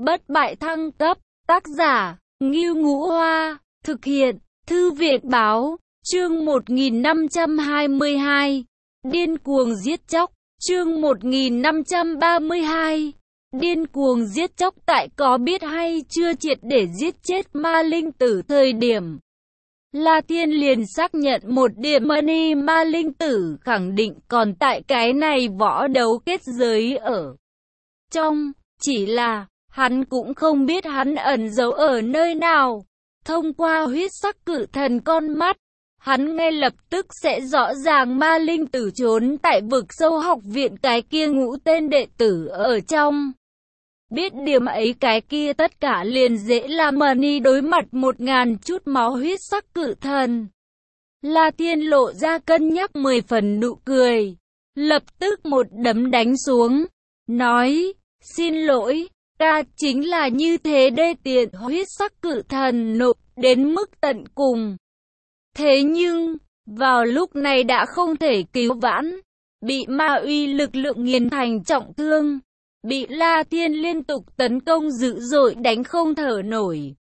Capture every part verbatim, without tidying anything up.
Bất bại thăng cấp, tác giả, Ngưu Ngũ Hoa, thực hiện, Thư viện Báo, chương một nghìn năm trăm hai mươi hai, điên cuồng giết chóc, chương một nghìn năm trăm ba mươi hai, điên cuồng giết chóc. Tại có biết hay chưa triệt để giết chết ma linh tử thời điểm, La Thiên liền xác nhận một điểm money ma linh tử khẳng định còn tại cái này võ đấu kết giới ở trong, chỉ là hắn cũng không biết hắn ẩn giấu ở nơi nào. Thông qua huyết sắc cự thần con mắt, hắn ngay lập tức sẽ rõ ràng ma linh tử trốn tại vực sâu học viện cái kia ngũ tên đệ tử ở trong. Biết điểm ấy cái kia tất cả liền dễ làm money đối mặt một ngàn chút máu huyết sắc cự thần. La Thiên lộ ra cân nhắc mười phần nụ cười, lập tức một đấm đánh xuống, nói, xin lỗi, ta chính là như thế đê tiện. Huyết sắc cự thần nộ đến mức tận cùng. Thế nhưng, vào lúc này đã không thể cứu vãn, bị ma uy lực lượng nghiền thành trọng thương, bị La Thiên liên tục tấn công dữ dội đánh không thở nổi,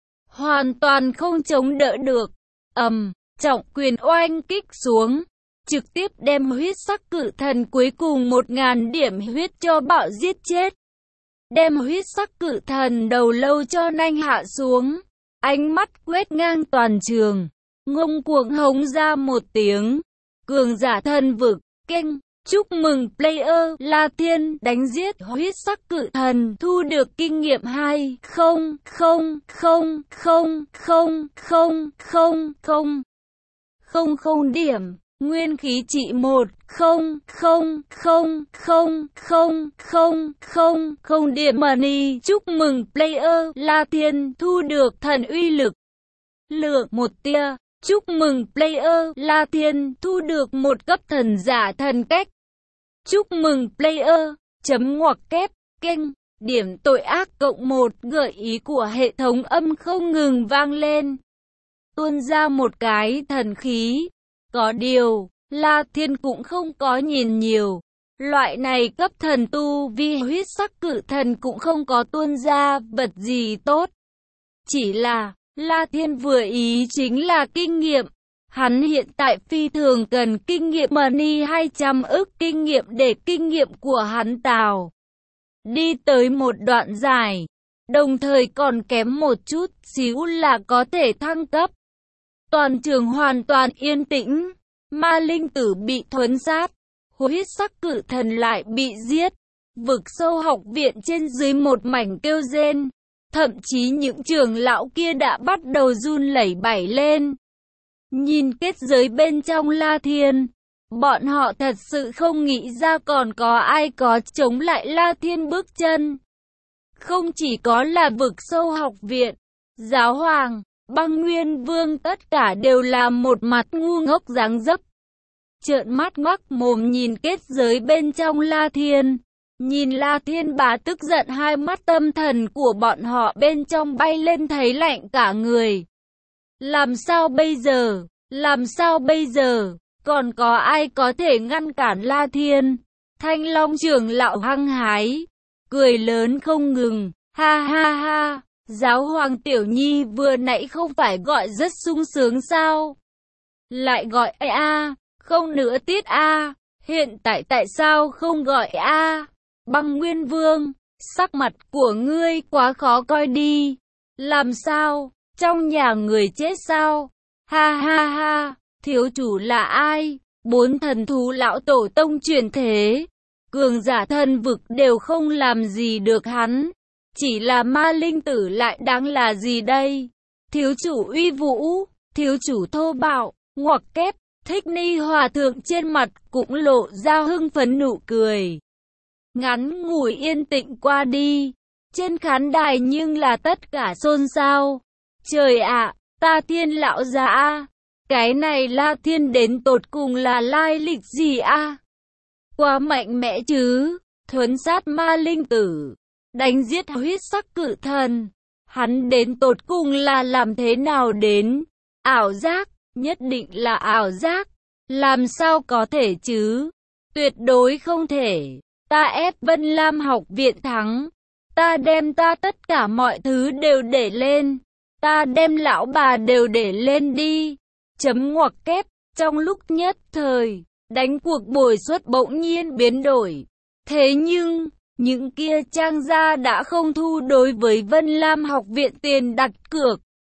hoàn toàn không chống đỡ được. Ầm, trọng quyền oanh kích xuống, trực tiếp đem huyết sắc cự thần cuối cùng một ngàn điểm huyết cho bạo giết chết. Đem huyết sắc cự thần đầu lâu cho nanh hạ xuống, ánh mắt quét ngang toàn trường, ngông cuồng hống ra một tiếng, cường giả thần vực, keng, chúc mừng player La Thiên đánh giết huyết sắc cự thần, thu được kinh nghiệm hai không không không không không không không không không không điểm, nguyên khí trị một không không không không không không không không điểm money. Chúc mừng player La Thiên thu được thần uy lực lượng một tia. Chúc mừng player La Thiên thu được một cấp thần giả thần cách. Chúc mừng player chấm ngoặc kép kênh điểm tội ác cộng một. Gợi ý của hệ thống âm không ngừng vang lên, tuôn ra một cái thần khí. Có điều La Thiên cũng không có nhìn nhiều, loại này cấp thần tu vi huyết sắc cự thần cũng không có tuôn ra vật gì tốt. Chỉ là La Thiên vừa ý chính là kinh nghiệm. Hắn hiện tại phi thường cần kinh nghiệm money hai trăm ức kinh nghiệm để kinh nghiệm của hắn tạo đi tới một đoạn dài, đồng thời còn kém một chút xíu là có thể thăng cấp. Toàn trường hoàn toàn yên tĩnh, ma linh tử bị thuấn sát, huyết sắc cự thần lại bị giết. Vực sâu học viện trên dưới một mảnh kêu rên, thậm chí những trưởng lão kia đã bắt đầu run lẩy bẩy lên. Nhìn kết giới bên trong La Thiên, bọn họ thật sự không nghĩ ra còn có ai có chống lại La Thiên bước chân. Không chỉ có là vực sâu học viện, giáo hoàng, Băng Nguyên Vương tất cả đều là một mặt ngu ngốc dáng dấp. Trợn mắt ngoác mồm nhìn kết giới bên trong La Thiên. Nhìn La Thiên bá tức giận, hai mắt tâm thần của bọn họ bên trong bay lên thấy lạnh cả người. Làm sao bây giờ? Làm sao bây giờ? Còn có ai có thể ngăn cản La Thiên? Thanh Long trưởng lão hăng hái, cười lớn không ngừng, ha ha ha, giáo hoàng Tiểu Nhi vừa nãy không phải gọi rất sung sướng sao? Lại gọi a a, không nữa tiết a, hiện tại tại sao không gọi a? Băng Nguyên Vương, sắc mặt của ngươi quá khó coi đi. Làm sao? Trong nhà người chết sao? Ha ha ha, thiếu chủ là ai? Bốn thần thú lão tổ tông truyền thế, cường giả thần vực đều không làm gì được hắn. Chỉ là ma linh tử lại đáng là gì đây? Thiếu chủ uy vũ, thiếu chủ thô bạo, ngoặc kép. Thích Ni hòa thượng trên mặt cũng lộ ra hưng phấn nụ cười. Ngắn ngủi yên tĩnh qua đi, trên khán đài nhưng là tất cả xôn xao. Trời ạ, ta Thiên lão già a, cái này La Thiên đến tột cùng là lai lịch gì a? Quá mạnh mẽ chứ, thuấn sát ma linh tử, đánh giết huyết sắc cự thần, hắn đến tột cùng là làm thế nào đến? Ảo giác, nhất định là ảo giác, làm sao có thể chứ? Tuyệt đối không thể. Ta ép Vân Lam học viện thắng, Ta đem ta tất cả mọi thứ đều để lên. Ta đem lão bà đều để lên đi. Chấm ngoặc kép, trong lúc nhất thời, đánh cuộc bồi suất bỗng nhiên biến đổi. Thế nhưng, những kia trang gia đã không thu đối với Vân Lam học viện tiền đặt cược.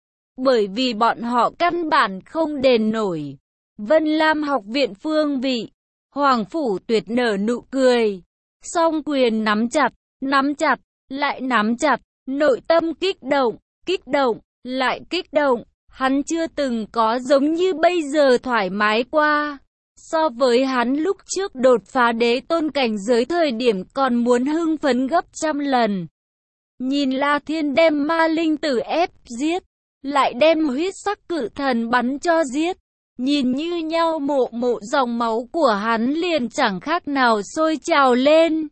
Bởi vì bọn họ căn bản không đền nổi. Vân Lam học viện phương vị, Hoàng Phủ Tuyệt nở nụ cười. Song quyền nắm chặt, nắm chặt, lại nắm chặt, nội tâm kích động, kích động, lại kích động. Hắn chưa từng có giống như bây giờ thoải mái qua. So với hắn lúc trước đột phá đế tôn cảnh giới thời điểm còn muốn hưng phấn gấp trăm lần. Nhìn La Thiên đem ma linh tử ép giết, lại đem huyết sắc cự thần bắn cho giết. Nhìn như nhau mộ mộ dòng máu của hắn liền chẳng khác nào sôi trào lên.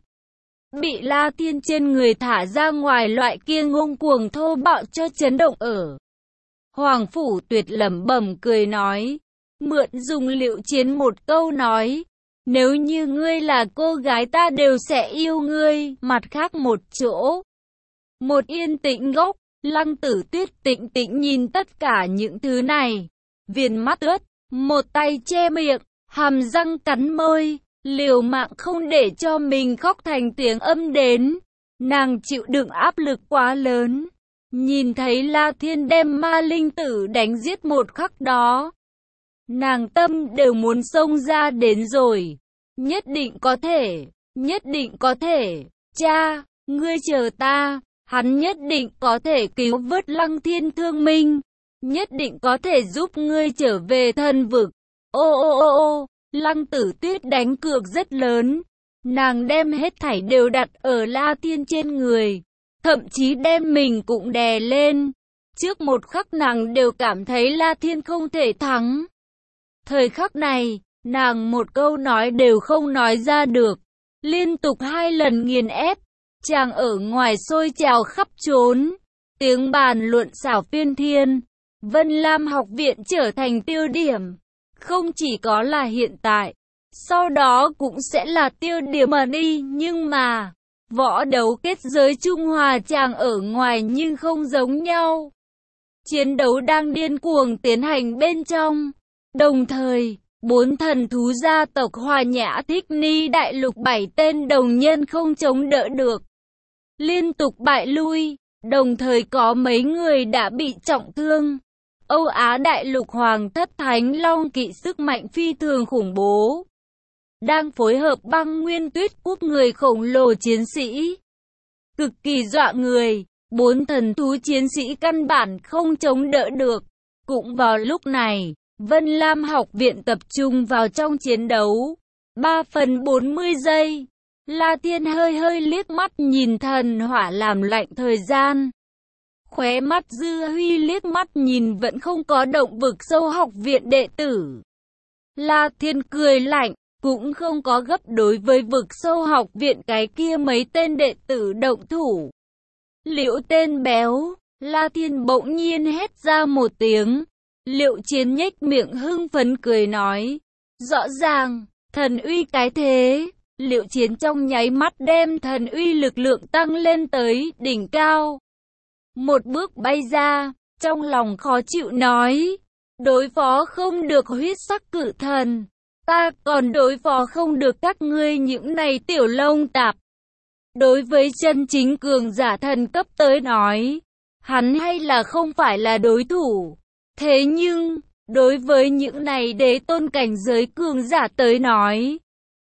Bị La Thiên trên người thả ra ngoài loại kia ngông cuồng thô bạo cho chấn động ở. Hoàng Phủ Tuyệt lẩm bẩm cười nói, mượn dùng Liệu Chiến một câu nói, nếu như ngươi là cô gái ta đều sẽ yêu ngươi. Mặt khác một chỗ, một yên tĩnh góc, Lăng Tử Tuyết tĩnh tĩnh nhìn tất cả những thứ này, viền mắt ướt, một tay che miệng, hàm răng cắn môi, liều mạng không để cho mình khóc thành tiếng âm đến. Nàng chịu đựng áp lực quá lớn. Nhìn thấy La Thiên đem ma linh tử đánh giết một khắc đó, nàng tâm đều muốn xông ra đến rồi. Nhất định có thể, nhất định có thể. Cha, ngươi chờ ta, hắn nhất định có thể cứu vớt Lăng Thiên thương minh, nhất định có thể giúp ngươi trở về thần vực. Ô ô ô ô, Lăng Tử Tuyết đánh cược rất lớn. Nàng đem hết thảy đều đặt ở La Thiên trên người. Thậm chí đem mình cũng đè lên. Trước một khắc nàng đều cảm thấy La Thiên không thể thắng. Thời khắc này, nàng một câu nói đều không nói ra được. Liên tục hai lần nghiền ép. Chàng ở ngoài sôi trào khắp trốn. Tiếng bàn luận xảo phiên thiên. Vân Lam học viện trở thành tiêu điểm. Không chỉ có là hiện tại, sau đó cũng sẽ là tiêu điểm mà đi. Nhưng mà võ đấu kết giới Trung Hòa chàng ở ngoài nhưng không giống nhau. Chiến đấu đang điên cuồng tiến hành bên trong. Đồng thời, bốn thần thú gia tộc Hòa Nhã Thích Ni đại lục bảy tên đồng nhân không chống đỡ được, liên tục bại lui, đồng thời có mấy người đã bị trọng thương. Âu Á đại lục Hoàng thất Thánh Long kỵ sức mạnh phi thường khủng bố, đang phối hợp Băng Nguyên Tuyết Quốc người khổng lồ chiến sĩ, cực kỳ dọa người. Bốn thần thú chiến sĩ căn bản không chống đỡ được. Cũng vào lúc này, Vân Lam học viện tập trung vào trong chiến đấu. ba phần bốn mươi giây. La Thiên hơi hơi liếc mắt nhìn thần hỏa làm lạnh thời gian. Khóe mắt Dư Huy liếc mắt nhìn vẫn không có động vực sâu học viện đệ tử. La Thiên cười lạnh, cũng không có gấp đối với vực sâu học viện cái kia mấy tên đệ tử động thủ. Liễu tên béo, La Thiên bỗng nhiên hét ra một tiếng. Liệu Chiến nhếch miệng hưng phấn cười nói, rõ ràng, thần uy cái thế. Liệu Chiến trong nháy mắt đem thần uy lực lượng tăng lên tới đỉnh cao. Một bước bay ra, trong lòng khó chịu nói, đối phó không được huyết sắc cự thần, ta còn đối phó không được các ngươi những này tiểu lông tạp. Đối với chân chính cường giả thần cấp tới nói, hắn hay là không phải là đối thủ. Thế nhưng, đối với những này đế tôn cảnh giới cường giả tới nói,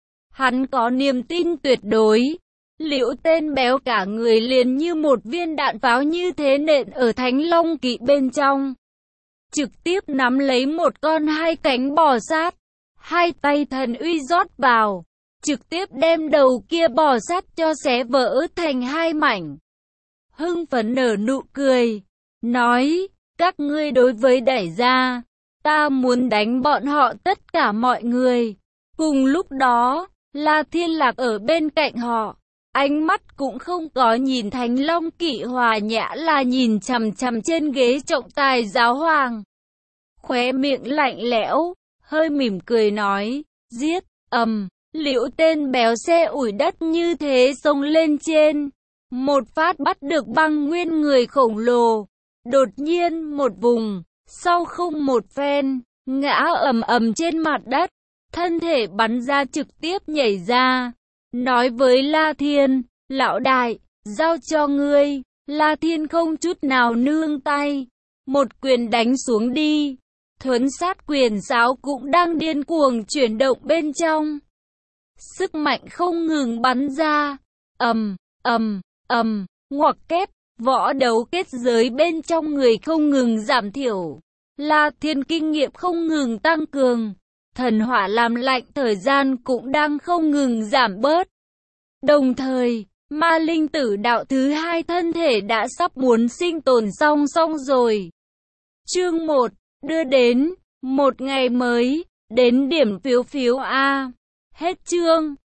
hắn có niềm tin tuyệt đối. Liễu tên béo cả người liền như một viên đạn pháo như thế nện ở Thánh Long kỵ bên trong. Trực tiếp nắm lấy một con hai cánh bò sát, hai tay thần uy rót vào, trực tiếp đem đầu kia bò sát cho xé vỡ thành hai mảnh. Hưng phấn nở nụ cười, nói, các ngươi đối với đẩy ra, ta muốn đánh bọn họ tất cả mọi người. Cùng lúc đó, La Thiên Lạc ở bên cạnh họ, ánh mắt cũng không có nhìn Thánh Long kỵ Hòa Nhã là nhìn chằm chằm trên ghế trọng tài giáo hoàng. Khóe miệng lạnh lẽo, hơi mỉm cười nói, giết, ầm, liễu tên béo xe ủi đất như thế xông lên trên. một phát bắt được băng nguyên người khổng lồ. Đột nhiên một vùng, sau không một phen, ngã ầm ầm trên mặt đất, thân thể bắn ra trực tiếp nhảy ra, nói với La Thiên, lão đại, giao cho ngươi. La Thiên không chút nào nương tay, một quyền đánh xuống đi. Thuấn sát quyền sáo cũng đang điên cuồng chuyển động bên trong. Sức mạnh không ngừng bắn ra, ầm, ầm, ầm, ngoặc kép, võ đấu kết giới bên trong người không ngừng giảm thiểu. La Thiên kinh nghiệm không ngừng tăng cường, thần hỏa làm lạnh thời gian cũng đang không ngừng giảm bớt. Đồng thời, ma linh tử đạo thứ hai thân thể đã sắp muốn sinh tồn song song rồi. Chương một, đưa đến, một ngày mới, đến điểm phiếu phiếu A. Hết chương.